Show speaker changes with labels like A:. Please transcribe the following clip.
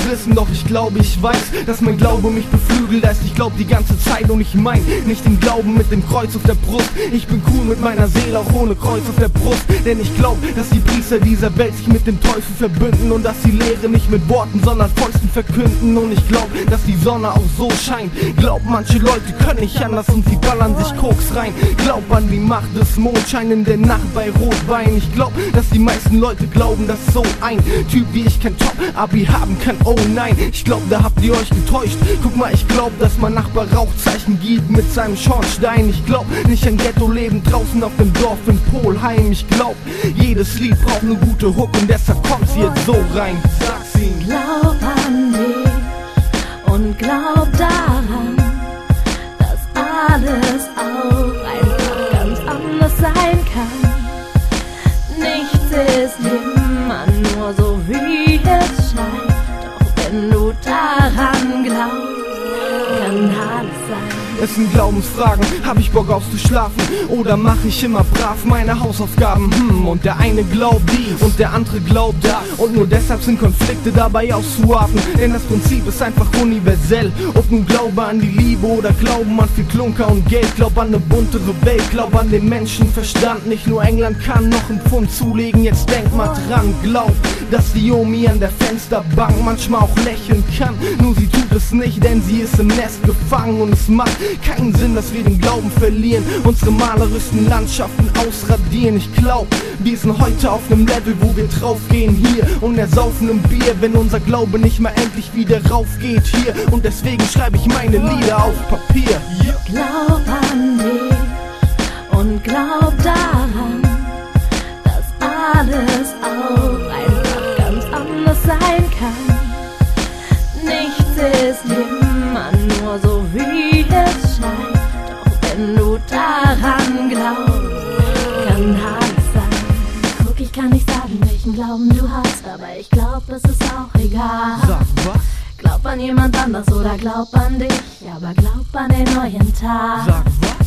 A: wissen, doch ich glaube, ich weiß, dass mein Glaube mich beflügelt lässt. Ich glaub die ganze Zeit und ich mein nicht den Glauben mit dem Kreuz auf der Brust. Ich bin cool mit meiner Seele, auch ohne Kreuz auf der Brust. Denn ich glaub, dass die Priester dieser Welt sich mit dem Teufel verbünden und dass die Lehre nicht mit Worten, sondern Fäusten verkünden. Und ich glaub, dass die Sonne auch so scheint. Glaub, manche Leute können nicht anders und sie ballern sich Koks rein. Glaub an die Macht des Mondschein in der Nacht bei Rotwein. Ich glaub, dass die meisten Leute glauben, dass so ein Typ wie ich kein Top-Abi haben kann. Oh nein, ich glaub, da habt ihr euch getäuscht. Guck mal, ich glaub, dass mein Nachbar Rauchzeichen gibt mit seinem Schornstein. Ich glaub nicht an Ghetto-Leben draußen auf dem Dorf in Polheim. Ich glaub, jedes Lied braucht eine gute Hook und deshalb kommt's jetzt so rein. Sag's ihm.
B: Glaub an dich und glaub daran, dass alles auch einfach ganz anders sein kann. Nichts ist immer nur so, wie es scheint. Doch wenn du daran glaubst, kann alles sein.
A: Es sind Glaubensfragen, hab ich Bock auszuschlafen oder mach ich immer brav meine Hausaufgaben? Und der eine glaubt dies und der andere glaubt das und nur deshalb sind Konflikte dabei auszuarten. Denn das Prinzip ist einfach universell. Ob nun Glaube an die Liebe oder Glauben an viel Klunker und Geld. Glaub an eine buntere Welt, glaub an den Menschenverstand. Nicht nur England kann noch einen Pfund zulegen, jetzt denk mal dran. Glaub, dass die Omi an der Fensterbank manchmal auch lächeln kann. Nur sie tut es nicht, denn sie ist im Nest gefangen. Und es macht keinen Sinn, dass wir den Glauben verlieren, unsere malerischen Landschaften ausradieren. Ich glaub, wir sind heute auf nem Level, wo wir draufgehen hier und ersaufen im Bier, wenn unser Glaube nicht mal endlich wieder raufgeht hier. Und deswegen schreibe ich meine Lieder auf Papier.
B: Glaub an dich und glaub daran, dass alles auch einfach ganz anders sein kann. Nichts ist immer nur so, wie es scheint. Doch wenn du daran glaubst, kann alles sein. Guck, ich kann nicht sagen, welchen Glauben du hast, aber ich glaub, es ist auch egal.
A: Sag was?
B: Glaub an jemand anders oder glaub an dich, aber glaub an den neuen Tag.
A: Sag was?